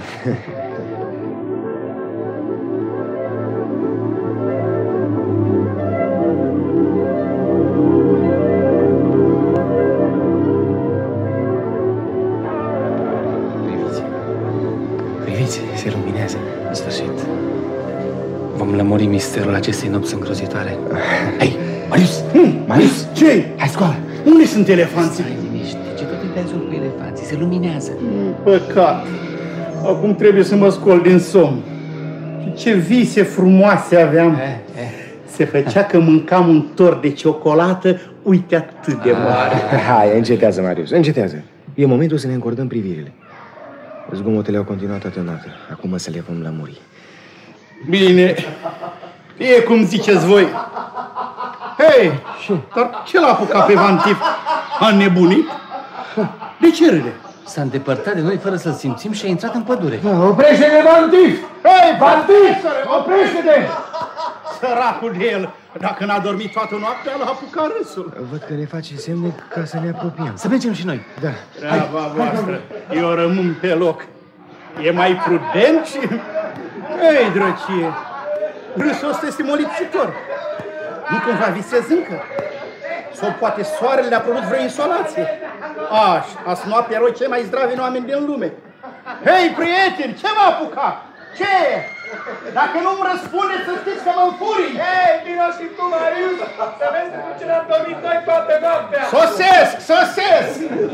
Priviți, se luminează. În sfârșit, vom lămuri misterul acestei nopți îngrozitoare. Hei, Marius! Marius! Ce? Hai, scoală! Unde sunt elefanții? Ce tot te-ai cu elefanții? Se luminează. Păcat. Acum trebuie să mă scol din somn. Și ce vise frumoase aveam. Se făcea că mâncam un tort de ciocolată, uite atât de mare. Hai, încetează, Marius, încetează. E momentul să ne încordăm privirile. Zgomotele au continuat toată noaptea. Acum să le vom lămuri. Bine. E cum ziceți voi. Hei, dar ce l-a apucat pe Van Tift? A nebunit? De ce râde? S-a îndepărtat de noi fără să-l simțim și a intrat în pădure. Oprește-te, bandiți! Hei, bandiți! Oprește-te! Săracul de el, dacă n-a dormit toată noaptea, l-a apucat râsul. Văd că ne face semne ca să ne apropiem. Să mergem și noi. Da. Treaba voastră, eu rămân pe loc. E mai prudent și... Ei, drăcie, râsul ăsta este molipsitor. Nu cumva visez încă? Sau poate soarele a produs vreo insolație? Azi noaptea erau cei mai zdraveni oameni din lume. Hei, prieteni, ce m-a apucat? Ce? Dacă nu-mi răspundeți, să știți că mă înfurii! Hei, vino și tu, Marius, să vezi cu ce ne-am dormit noi toată noaptea! Sosesc!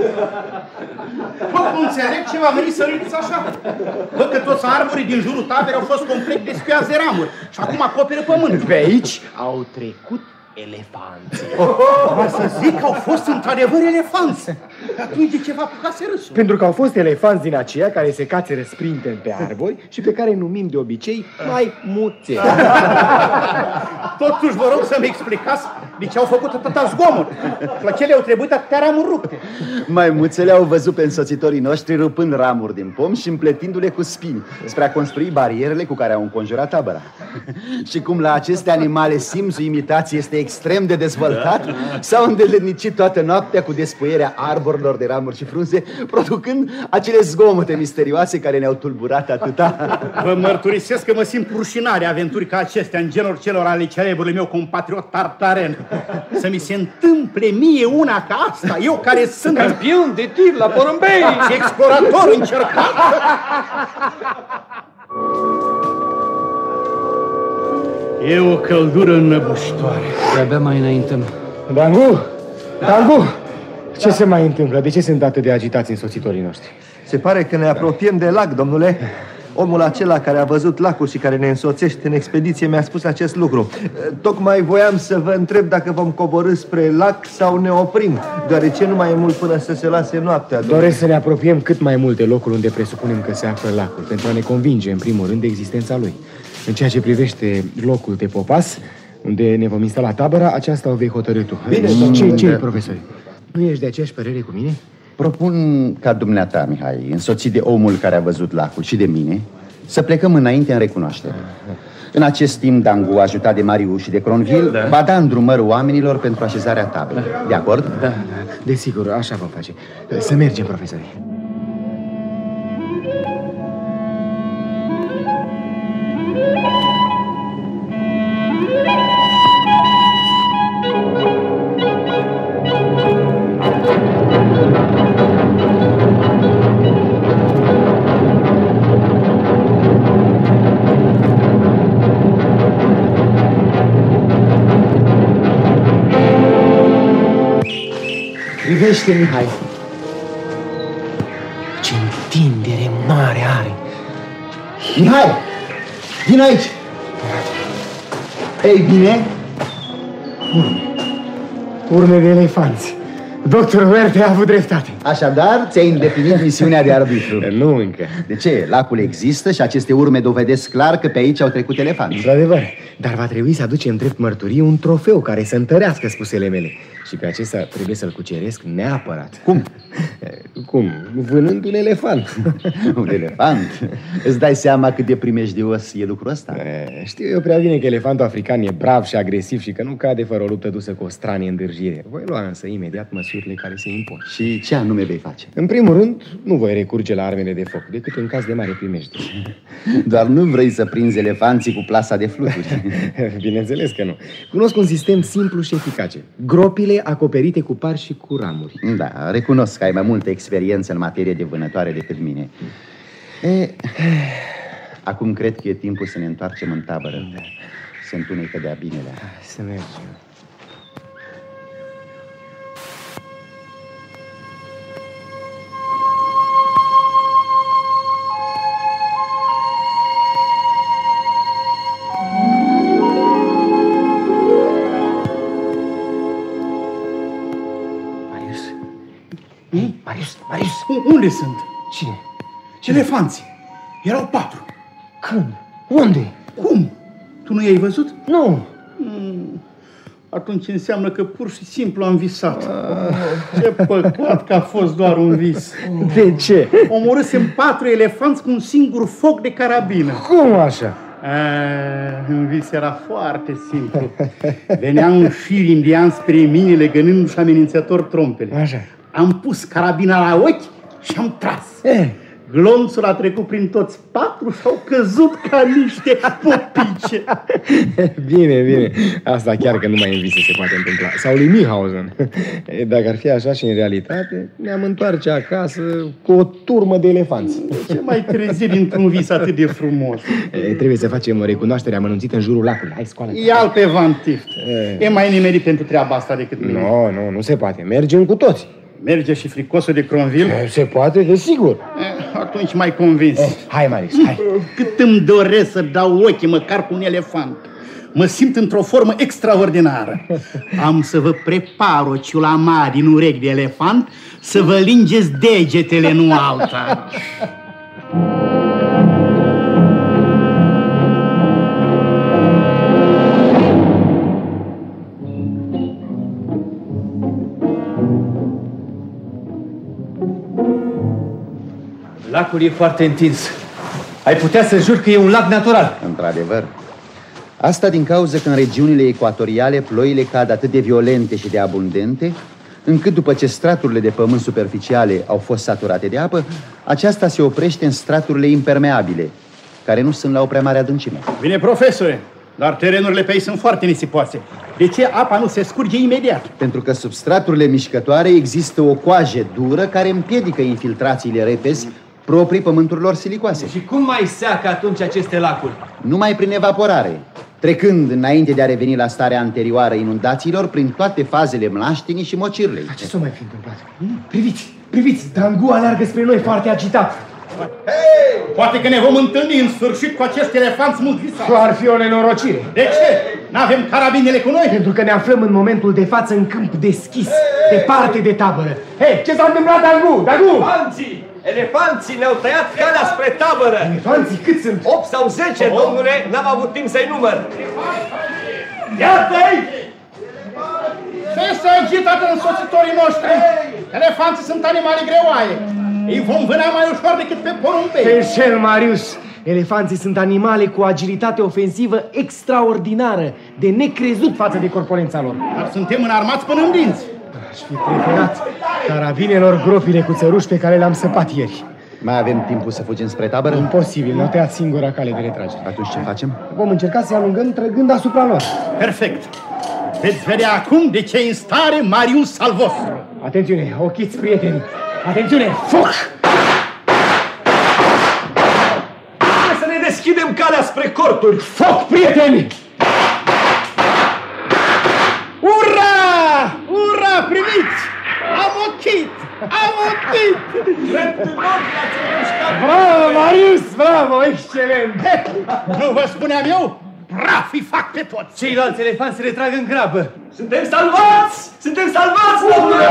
Nu înțeleg ce v-a venit să ridiți așa. Văd că toți arborii din jurul taberei au fost complet despiați de ramuri și acum acoperă pământul. Pe aici au trecut elefanți. Vreau să zic că au fost într-adevăr elefanți. Atunci de ce v-a apucat să râsul? Pentru că au fost elefanți din aceia care se cațeră sprinten pe arbori și pe care numim de obicei maimuțe. Totuși vă rog să-mi explicați de ce au făcut atâta zgomot. La ce le-au trebuit atâtea ramuri rupte? Maimuțele au văzut pe însoțitorii noștri rupând ramuri din pom și împletindu-le cu spini spre a construi barierele cu care au înconjurat tabăra. Și cum la aceste animale simțul imitației este extrem de dezvoltat, s-au îndeletnicit toată noaptea cu despuierea arborilor de ramuri și frunze, producând acele zgomote misterioase care ne-au tulburat atâta. Vă mărturisesc că mă simt rușinat de aventuri ca acestea în genul celor ale celebrului meu compatriot Tartaren. Să mi se întâmple mie una ca asta, eu care sunt campion de tir la porumbei și explorator încercat. E o căldură înnăbușitoare. De-abia mai înaintăm. Dangu! Ce se mai întâmplă? De ce sunt atât de agitați însoțitorii noștri? Se pare că ne apropiem de lac, domnule. Omul acela care a văzut lacul și care ne însoțește în expediție mi-a spus acest lucru. Tocmai voiam să vă întreb dacă vom coborî spre lac sau ne oprim, deoarece nu mai e mult până să se lase noaptea. Doresc să ne apropiem cât mai mult de locul unde presupunem că se află lacul, pentru a ne convinge, în primul rând, de existența lui. În ceea ce privește locul de popas, unde ne vom instala tabăra, aceasta o vei hotărî tu. Bine, ce profesori? Nu ești de aceeași părere cu mine? Propun ca dumneata, Mihai, însoțit de omul care a văzut lacul și de mine, să plecăm înainte în recunoaștere. În acest timp, Dangu, ajutat de Marius și de Cronville, va da îndrumări oamenilor pentru așezarea taberei. De acord? Da, desigur, așa vom face. Să mergem, profesorii. Privește, Mihai. Ce întindere mare are. Mihai! Vino aici! Ei bine? Urme de elefanți. Doctorul Werte a avut dreptate. Așadar, ți-ai îndeplinit misiunea de arbitru. Nu încă. De ce? Lacul există și aceste urme dovedesc clar că pe aici au trecut elefanți. Într-adevăr, dar va trebui să aducem drept mărturie un trofeu care să întărească spusele mele. Și pe acesta trebuie să-l cuceresc neapărat. Cum? Cum? Vânând un elefant. Un elefant? Îți dai seama cât de primejdios e lucrul ăsta? Știu eu prea bine că elefantul african e brav și agresiv și că nu cade fără o luptă dusă cu o stranie îndârjire. Voi lua însă imediat măsurile care se impun. Și ce anume vei face? În primul rând, nu voi recurge la armele de foc, decât în caz de mare primejdie. Doar nu vrei să prinzi elefanții cu plasa de fluturi. Bineînțeles că nu. Cunosc un sistem simplu și eficace. Gropile acoperite cu par și cu ramuri. Da, recunosc că ai mai multă experiență în materie de vânătoare decât mine. Acum cred că e timpul să ne întoarcem în tabără. Se întunecă de-a binelea. Să mergem. Marius, unde sunt? Cine? Elefanții. Erau 4. Când? Unde? Cum? Tu nu i-ai văzut? Nu. atunci înseamnă că pur și simplu am visat. Ce păcat că a fost doar un vis. De ce? Omorâsem 4 elefanți cu un singur foc de carabină. Cum așa? În vis era foarte simplu. Venea un șir indian spre mine, legănându-și amenințător trompele. Așa. Am pus carabina la ochi și am tras. Glonțul a trecut prin toți 4 și au căzut ca niște popice. Bine, bine. Asta chiar că numai în vise se poate întâmpla. Sau lui Mihausen. Dacă ar fi așa și în realitate, ne-am întoarce acasă cu o turmă de elefanți. Ce mai trezi dintr-un vis atât de frumos? Trebuie să facem o recunoaștere amănunțită în jurul lacului. Hai, scoală. Ia-l pe Van Tift. E mai nimerit pentru treaba asta decât mine. Nu se poate. Mergem cu toți. Merge și fricosul de Cronville? Se poate, desigur. Atunci mai convins. Hai, Marius, hai. Cât îmi doresc să dau ochii măcar cu un elefant. Mă simt într-o formă extraordinară. Am să vă prepar o ciulama din urechi de elefant să vă lingeți degetele, nu alta. Lacul e foarte întins. Ai putea să juri că e un lac natural. Într-adevăr. Asta din cauza că în regiunile ecuatoriale ploile cad atât de violente și de abundente, încât după ce straturile de pământ superficiale au fost saturate de apă, aceasta se oprește în straturile impermeabile, care nu sunt la o prea mare adâncime. Bine, profesore, dar terenurile pe aici sunt foarte nisipoase. De ce apa nu se scurge imediat? Pentru că sub straturile mișcătoare există o coajă dură care împiedică infiltrațiile repezi proprii pământurilor silicoase. Și cum mai seacă atunci aceste lacuri? Numai prin evaporare, trecând înainte de a reveni la starea anterioară inundațiilor prin toate fazele mlaștinii și mocirlei. Ce s-o mai fi întâmplat? Priviți, Dangu aleargă spre noi foarte agitat. Hei! Poate că ne vom întâlni în sfârșit cu acești elefanți mult visați. Ar fi o nenorocire. De ce? N-avem carabinele cu noi? Pentru că ne aflăm în momentul de față în câmp deschis, departe de tabără. Hei, ce s-a întâmplat, Dangu? Elefanții ne-au tăiat calea spre tabără. Elefanții cât sunt? 8 sau 10, domnule, n-am avut timp să-i număr. Iată-i! Ce s-a agitat însoțitorii noștri? Elefanții sunt animale greoaie. Îi vom vâna mai ușor decât pe porumbei. Te înșel, Marius. Elefanții sunt animale cu agilitate ofensivă extraordinară, de necrezut față de corpulența lor. Dar suntem înarmați până în dinți. Aș fi preferat carabinelor gropile cu țăruși pe care le-am săpat ieri. Mai avem timpul să fugim spre tabără? Imposibil, ne-au tăiat singura cale de retragere. Atunci ce facem? Vom încerca să-i alungăm trăgând asupra lor. Perfect. Veți vedea acum de ce e în stare Marius al vostru. Atențiune, ochiți, prieteni. Atențiune, foc! Trebuie să ne deschidem calea spre corturi. Foc, prieteni! Ura! Ura, priviți! Am ochit! Am ochit! Bravo, Marius! Bravo, excelent! Nu vă spuneam eu? Prafii fac pe toți! Ceilalți elefanți se retrag în grabă. Suntem salvați! Suntem salvați, domnule!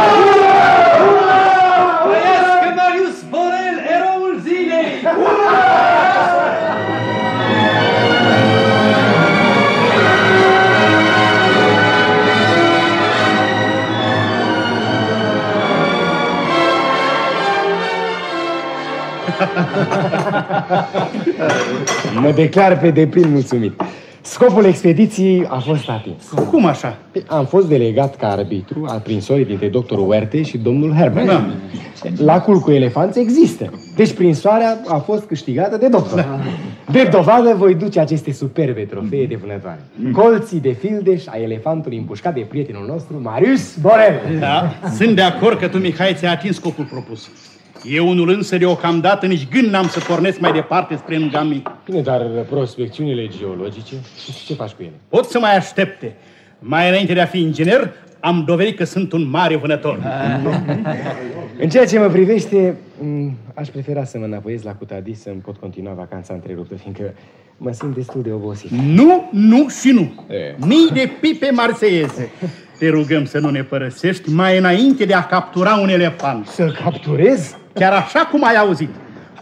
Trăiască Marius Borel, eroul zilei! Mă declar pe deplin mulțumit. Scopul expediției a fost atins. Cum așa? Am fost delegat ca arbitru al prinsorii dintre doctorul Huerte și domnul Herbert. Da. Lacul cu elefanți există. Deci prinsoarea a fost câștigată de doctor. Da. De dovadă voi duce aceste superbe trofee de vânătoare. Colții de fildeș a elefantului împușcat de prietenul nostru, Marius Borel. Da, sunt de acord că tu, Mihai, ți-ai atins scopul propus. Eu unul însă deocamdată nici gând n-am să pornesc mai departe spre Ngami. Bine, dar prospecțiunile geologice, ce faci cu ele? Pot să mai aștepte. Mai înainte de a fi inginer, am dovedit că sunt un mare vânător. În ceea ce mă privește, aș prefera să mă înapoiez la Cutadis să-mi pot continua vacanța întreruptă, fiindcă mă simt destul de obosit. Nu, nu și nu. Mii de pipe marseieze. Te rugăm să nu ne părăsești mai înainte de a captura un elefant. Să-l capturez? Chiar așa cum ai auzit.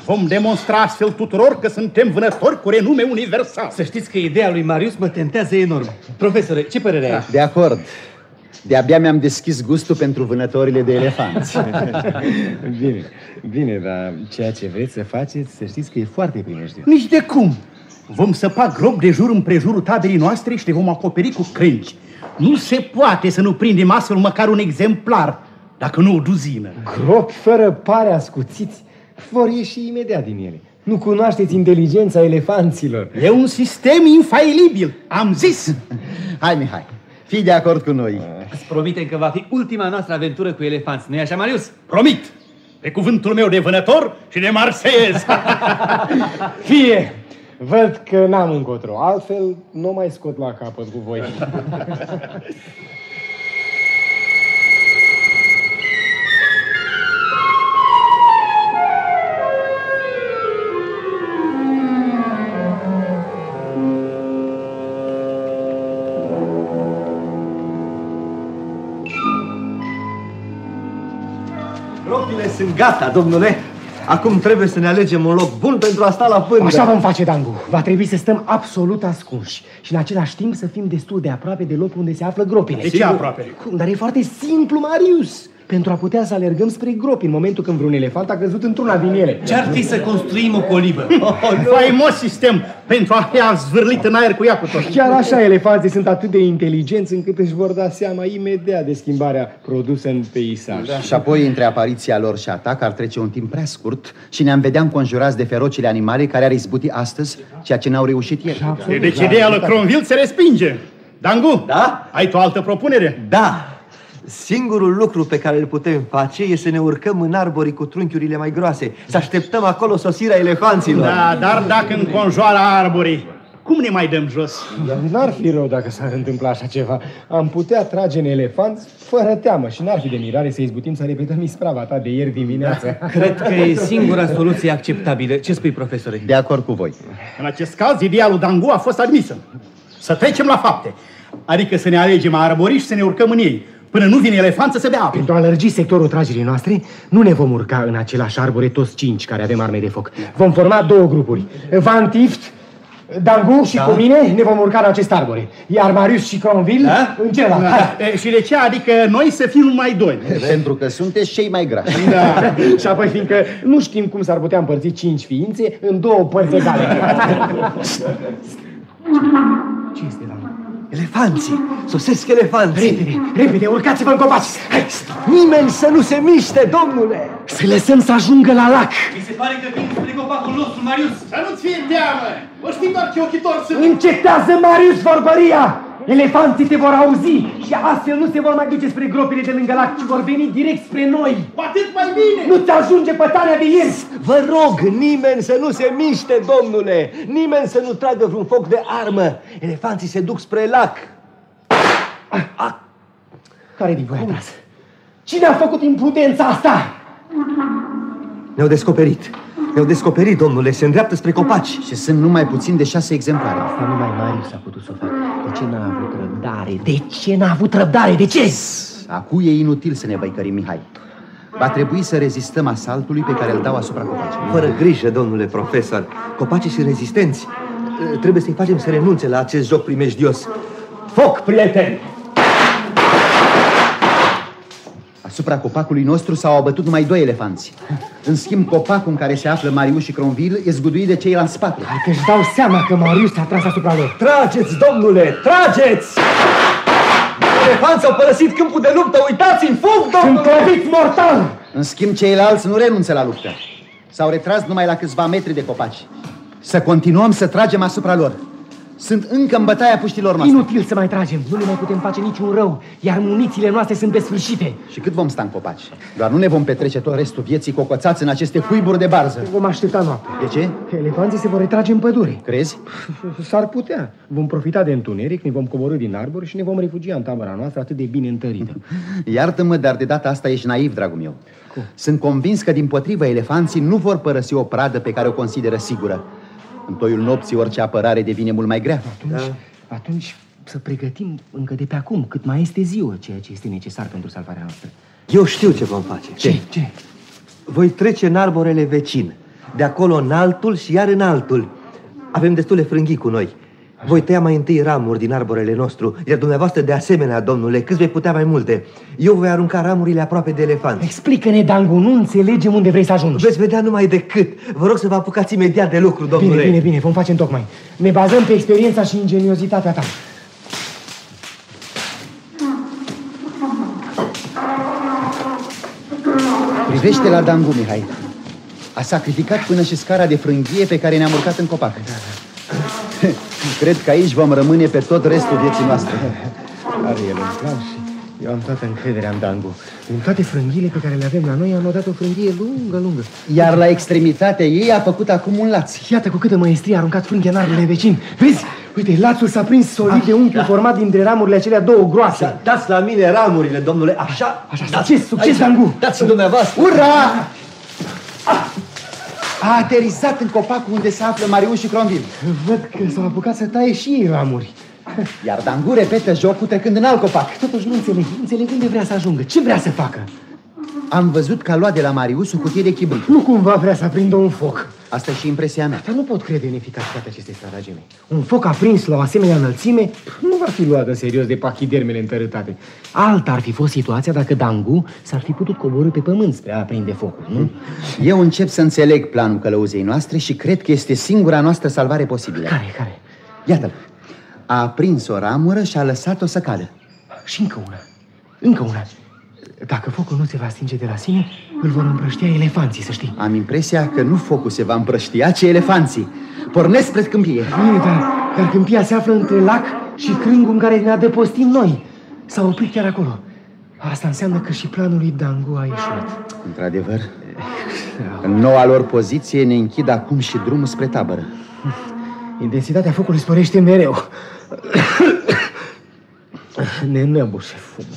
Vom demonstra astfel tuturor că suntem vânători cu renume universal. Să știți că ideea lui Marius mă tentează enorm. Profesore, ce părere ai? De acord. De-abia mi-am deschis gustul pentru vânătorile de elefanți. Bine, dar ceea ce vreți să faceți, să știți că e foarte primejdios. Nici de cum. Vom săpa grob de jur împrejurul taberii noastre și le vom acoperi cu crengi. Nu se poate să nu prindem astfel măcar un exemplar, dacă nu o duzină. Gropi fără pare ascuțiți vor ieși imediat din ele. Nu cunoașteți inteligența elefanților. E un sistem infailibil, am zis. Hai, Mihai, fii de acord cu noi. Îți promitem că va fi ultima noastră aventură cu elefanți. Nu-i așa, Marius? Promit, pe cuvântul meu de vânător și de marseiez. Fie! Văd că n-am încotro, altfel nu mai scot la capăt cu voi. Gropile sunt gata, domnule. Acum trebuie să ne alegem un loc bun pentru a sta la pândă. Așa vom face, Dangu. Va trebui să stăm absolut ascunși și în același timp să fim destul de aproape de locul unde se află gropile. De ce aproape? Cum? Dar e foarte simplu, Marius. Pentru a putea să alergăm spre gropi în momentul când vreun elefant a căzut într-una din ele. Ce-ar fi să construim o colibă? Faimos sistem pentru a fi zvârlit în aer cu ea cu tot. Chiar așa, elefanții sunt atât de inteligenți încât își vor da seama imediat de schimbarea produsă în peisaj. Da. Și apoi, între apariția lor și atac, ar trece un timp prea scurt și ne-am vedea înconjurați de ferocile animale care ar izbuti astăzi ceea ce n-au reușit ieri. Deci ideea lui Cronville se respinge. Dangu, da? Ai tu o altă propunere? Da. Singurul lucru pe care îl putem face e să ne urcăm în arborii cu trunchiurile mai groase, să așteptăm acolo sosirea elefanților. Da, dar dacă înconjoară arborii, cum ne mai dăm jos? N-ar fi rău dacă s-ar întâmpla așa ceva. Am putea trage în elefanți fără teamă și n-ar fi de mirare să izbutim să repetăm isprava ta de ieri dimineață. Cred că e singura soluție acceptabilă. Ce spui, profesore? De acord cu voi. În acest caz, ideea lui Dangu a fost admisă. Să trecem la fapte. Adică să ne alegem arborii și să ne urcăm în ei, până nu vine elefant să se bea apă. Pentru a lărgi sectorul tragerii noastre, nu ne vom urca în același arbore toți 5 care avem arme de foc. Vom forma 2 grupuri. Van Tift, Dangu și cu mine ne vom urca în acest arbore. Iar Marius și Cronville în celălalt. Și de ce? Adică noi să fim numai 2. Pentru că sunteți cei mai grași. Da. Și apoi fiindcă nu știm cum s-ar putea împărți 5 ființe în 2 părți egale. Ce este, Dangu? Elefanții! Sosesc elefanții! Repede, repede, urcați-vă în copaci! Hai! Nimeni să nu se miște, domnule! Să lăsăm să ajungă la lac! Mi se pare că vin spre copacul nostru, Marius! Să nu-ți fie teamă! O știm doar ce ochitori sunt! Încetează, Marius, vorbăria! Elefanții te vor auzi și astfel nu se vor mai duce spre gropile de lângă lac, ci vor veni direct spre noi! Cu atât mai bine! Nu-ți ajunge pătarea de ieri! Vă rog, nimeni să nu se miște, domnule! Nimeni să nu tragă vreun foc de armă! Elefanții se duc spre lac! Care din voi a tras? Cine a făcut imprudența asta? Ne-au descoperit! Ne-au descoperit, domnule, se îndreaptă spre copaci. Și sunt numai puțin de 6 exemplare. Asta numai Marius a putut să o facă. De ce n-a avut răbdare? De ce n-a avut răbdare? De ce? Acum e inutil să ne băicărim, Mihai. Va trebui să rezistăm asaltului pe care îl dau asupra copacilor. Fără grijă, domnule profesor. Copacii sunt rezistenți. Trebuie să-i facem să renunțe la acest joc primejdios. Foc, prieteni! Asupra copacului nostru s-au abătut numai 2 elefanți. În schimb, copacul în care se află Marius și Cronville e zguduit de ceilalți 4. Hai că-și dau seama că Marius a tras asupra lor. Trageți, domnule, trageți! Elefanții au părăsit câmpul de luptă, uitați, în fug, domnule! Sunt clăviți mortal! În schimb, ceilalți nu renunță la luptă. S-au retras numai la câțiva metri de copaci. Să continuăm să tragem asupra lor. Sunt încă în bătaia puștilor noastre. Inutil să mai tragem, nu le mai putem face niciun rău, iar munițiile noastre sunt desfârșite. Și cât vom sta în copaci? Doar nu ne vom petrece tot restul vieții cocoțați în aceste cuiburi de barză. Vom aștepta noapte. De ce? Elefanții se vor retrage în pădure. Crezi? S-ar putea. Vom profita de întuneric, ne vom coborî din arbori și ne vom refugia în tabăra noastră atât de bine întărită. Iartă-mă, dar de data asta ești naiv, dragul meu. Cum? Sunt convins că dimpotrivă elefanții nu vor părăsi o pradă pe care o consideră sigură. În toiul nopții orice apărare devine mult mai grea. Atunci să pregătim încă de pe acum, cât mai este ziua, ceea ce este necesar pentru salvarea noastră. Eu știu ce vom face. Ce? Voi trece în arborele vecin. de acolo în altul și iar în altul. Avem destule frânghii cu noi. Voi tăia mai întâi ramuri din arborele nostru, iar dumneavoastră de asemenea, domnule, câți vei putea mai multe. Eu voi arunca ramurile aproape de elefant. Explică-ne, Dangu, nu înțelegem unde vrei să ajungi. Veți vedea numai decât. Vă rog să vă apucați imediat de lucru, domnule. Bine, vom face întocmai. Ne bazăm pe experiența și ingeniozitatea ta. Privește la Dangu, Mihai. A sacrificat până și scara de frânghie pe care ne-am urcat în copac. Cred că aici vom rămâne pe tot restul vieții noastre. Are el un plan și eu am toată încrederea în Dangu. Din toate frânghiile pe care le avem la noi, am notat o frânghie lungă. Iar la extremitatea ei a făcut acum un laț. Iată cu câtă măestrie a aruncat frânghia în arborele vecin. Vezi? Uite, lațul s-a prins solid de unchiul format dintre ramurile acelea două groase. Dați la mine ramurile, domnule, așa. Succes, Dangu! Dați-mi dumneavoastră. Ura! A aterizat în copacul unde se află Marius și Cronville. Văd că s-au apucat să taie și ei ramuri. Iar Dangu repetă jocul trecând în alt copac. Totuși nu înțeleg unde vrea să ajungă. Ce vrea să facă? Am văzut că a luat de la Marius o cutie de chibrit. Nu cumva vrea să aprindă un foc. Asta e și impresia mea. Dar nu pot crede în eficacitatea acestei stratageme. Un foc aprins la o asemenea înălțime nu va fi luat în serios de pachidermele întărâtate. Alta ar fi fost situația dacă Dangu s-ar fi putut coborî pe pământ spre a aprinde focul, nu? Eu încep să înțeleg planul călăuzei noastre și cred că este singura noastră salvare posibilă. Care? Iată-l. A aprins o ramură și a lăsat-o să cadă. Și încă una. Dacă focul nu se va stinge de la sine, îl vor împrăștia elefanții, să știi. Am impresia că nu focul se va împrăștia, ci elefanții. Pornesc spre câmpie. Bine, dar câmpia se află între lac și crângul în care ne adăpostim noi. S-a oprit chiar acolo. Asta înseamnă că și planul lui Dangu a ieșuit. Într-adevăr, în noua lor poziție ne închid acum și drumul spre tabără. Intensitatea focului sporește mereu. Ne înăbușe fumul.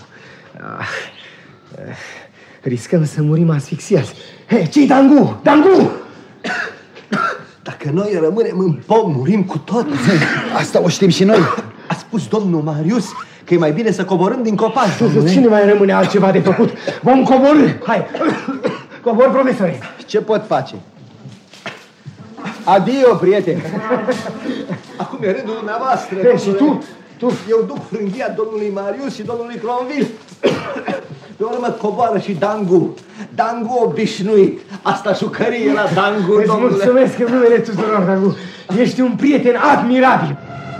Riscăm să murim asfixiați. Ce-i Dangu? Dangu! Dacă noi rămânem în pom, murim cu tot. Asta o știm și noi. A spus domnul Marius că e mai bine să coborâm din copac. Cine mai rămâne altceva de făcut? Vom coborî! Hai! Cobor, profesore! Ce pot face? Adio, prieteni! Acum e rândul dumneavoastră. Și tu? Eu duc frânghia domnului Marius și domnului Cronville. Pe urmă coboară și Dangu. Dangu obișnuit. Asta jucărie la Dangu, Îți mulțumesc în numele tuturor, Dangu. Ești un prieten admirabil.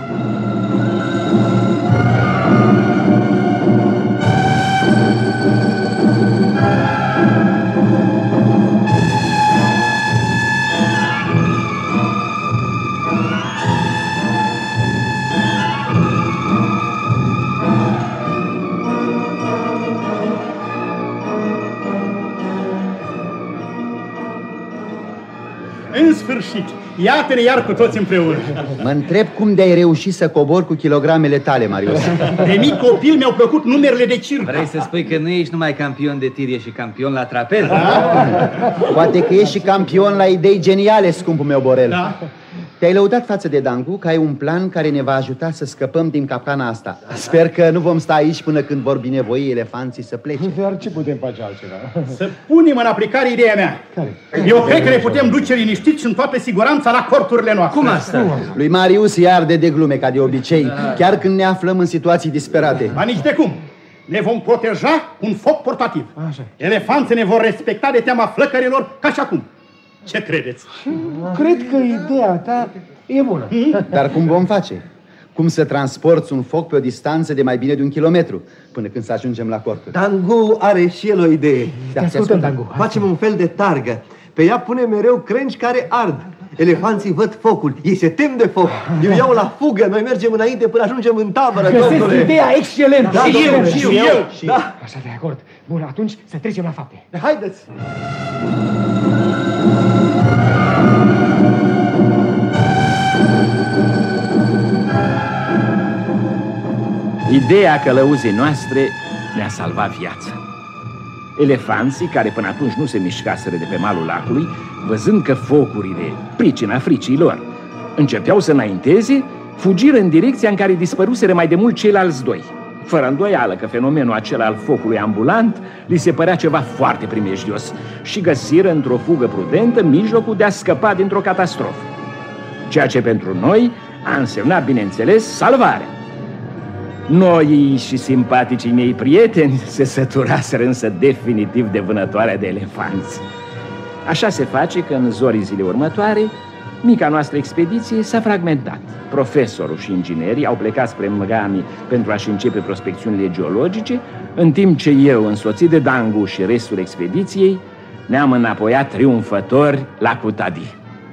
În sfârșit, iată-ne iar cu toți împreună. Mă întreb cum de-ai reușit să cobori cu kilogramele tale, Marius. De mic copil mi-au plăcut numerele de circ. Vrei să spui că nu ești numai campion de tir, ești și campion la trapez? Poate că ești și campion la idei geniale, scumpul meu Borel. Da. Te-ai lăudat față de Dangu că ai un plan care ne va ajuta să scăpăm din capcana asta. Sper că nu vom sta aici până când vor binevoi elefanții să plece. Dar ce putem face altceva? Să punem în aplicare ideea mea. Care? Eu cred că ne putem duce liniștiți și în toată siguranța la corturile noastre. Cum asta? Lui Marius îi arde de glume ca de obicei, chiar când ne aflăm în situații disperate. Ba nici de cum. Ne vom proteja cu un foc portativ. Așa. Elefanții ne vor respecta de teama flăcărilor ca și acum. Ce credeți? Cred că ideea ta e bună. Dar cum vom face? Cum să transporti un foc pe o distanță de mai bine de 1 kilometru până când să ajungem la corturi? Dangu are și el o idee. Te ascultăm, Dangu. Facem un fel de targă. Pe ea punem mereu crengi care ard. Elefanții văd focul, ei se tem de foc. Eu iau la fugă, noi mergem înainte până ajungem în tabără, Găsesc domnule. ideea excelentă. Da, Și eu. Da. Așa, de acord. Bun, atunci să trecem la fapte. Haideți! Ideea călăuzei noastre ne-a salvat viața. Elefanții, care până atunci nu se mișcaseră de pe malul lacului, văzând că focurile, pricina fricii lor, începeau să înainteze, fugiră în direcția în care dispăruseră mai de mult ceilalți doi. Fără îndoială că fenomenul acela al focului ambulant li se părea ceva foarte primejdios și găsiră într-o fugă prudentă mijlocul de a scăpa dintr-o catastrofă. Ceea ce pentru noi a însemnat, bineînțeles, salvarea. Noi și simpaticii mei prieteni se săturaseră însă definitiv de vânătoarea de elefanți. Așa se face că în zorii zilei următoare mica noastră expediție s-a fragmentat. Profesorul și inginerii au plecat spre Mgami pentru a-și începe prospecțiunile geologice, în timp ce eu, însoțit de Dangu și restul expediției, ne-am înapoiat triumfători la Cutadi.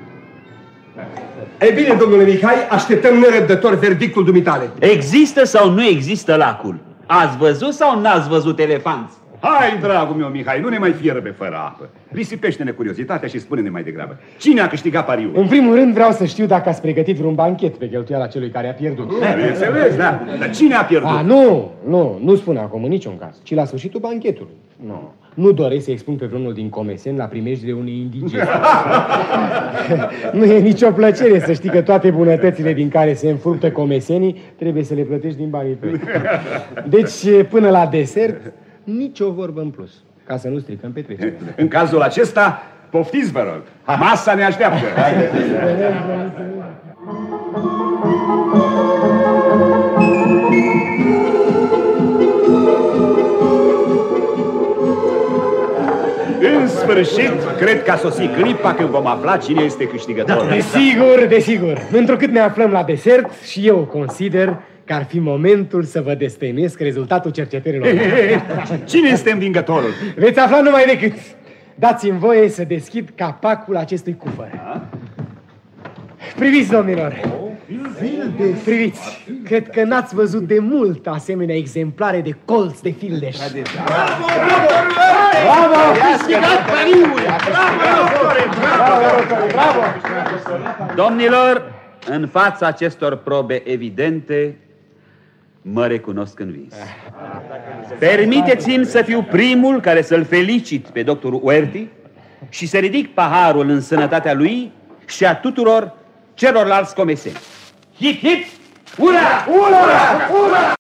Ei bine, domnule Mihai, așteptăm nerăbdător verdictul dumitale. Există sau nu există lacul? Ați văzut sau n-ați văzut elefanți? Hai, dragul meu, Mihai, nu ne mai fierbe fără apă. Risipește-ne curiozitatea și spune-ne mai degrabă. Cine a câștigat pariul? În primul rând vreau să știu dacă ați pregătit vreun banchet pe cheltuiala celui care a pierdut. Bineînțeles, da. Dar cine a pierdut? Nu spune acum în niciun caz, ci la sfârșitul banchetului. Nu doresc să expun pe vreunul din comeseni la primejdile unei indigeste. Nu e nicio plăcere să știi că toate bunătățile din care se înfruptă comesenii trebuie să le plătești din banii tăi. Deci, până la desert, nicio vorbă în plus, ca să nu stricăm petrecerea. În cazul acesta, poftiți, vă rog. Masa ne așteaptă. În sfârșit, cred că a sosit clipa când vom afla cine este câștigătorul. Desigur. Întrucât ne aflăm la desert și eu consider că ar fi momentul să vă destăinuiesc rezultatul cercetărilor. Cine este învingătorul? Veți afla numai decât. Dați-mi voie să deschid capacul acestui cufăr. Priviți, domnilor. Priviți. Cred că n-ați văzut de mult asemenea exemplare de colț de fildeș. Bravo! Bravo! Domnilor, în fața acestor probe evidente, mă recunosc învins. Permiteți-mi să fiu primul care să-l felicit pe doctorul Uerti și să ridic paharul în sănătatea lui și a tuturor celorlalți comeseni. Hip, hip! Ura! Ura! Ura!